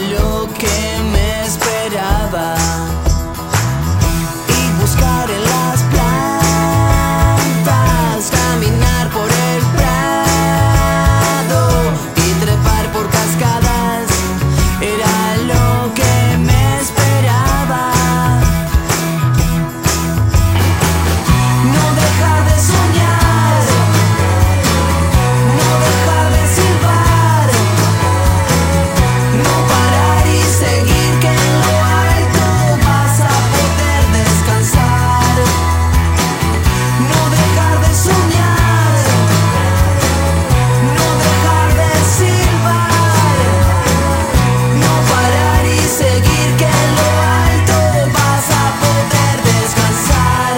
lo que me esperaba. Y buscar en las plantas, caminar por el prado y trepar por cascadas, era lo que me esperaba. No dejar de soñar, no dejar de silbar, no parar y seguir, que en lo alto vas a poder descansar. No dejar de soñar, no dejar de silbar, no parar y seguir, que en lo alto vas a poder descansar.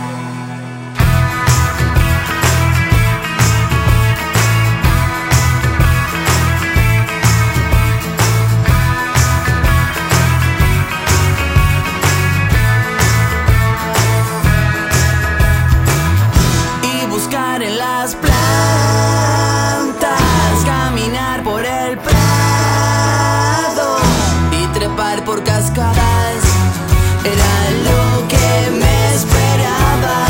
Y buscar en las plantas, caminar por el prado y trepar por cascadas, era lo que me esperaba.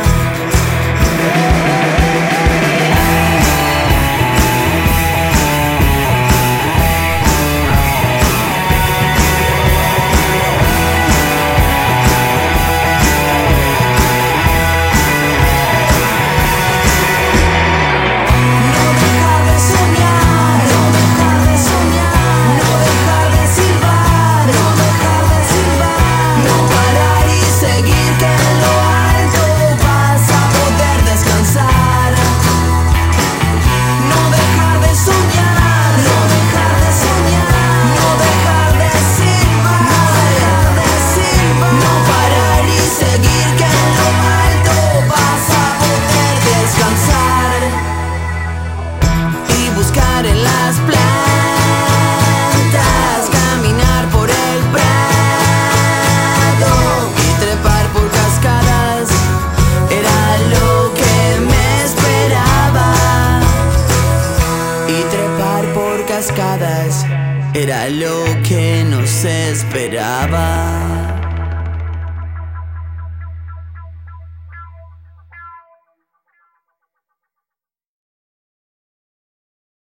No dejar de soñar, no dejar de soñar, no dejar de silbar, no dejar de silbar, no parar y seguir, que en lo alto vas a poder descansar. No dejar de soñar, no dejar de soñar, no dejar de silbar, no parar y seguir, que en lo alto vas a poder descansar. Y buscar en las plantas, caminar por el prado y trepar por cascadas, era lo que me esperaba. Y trepar por cascadas, era lo que nos esperaba.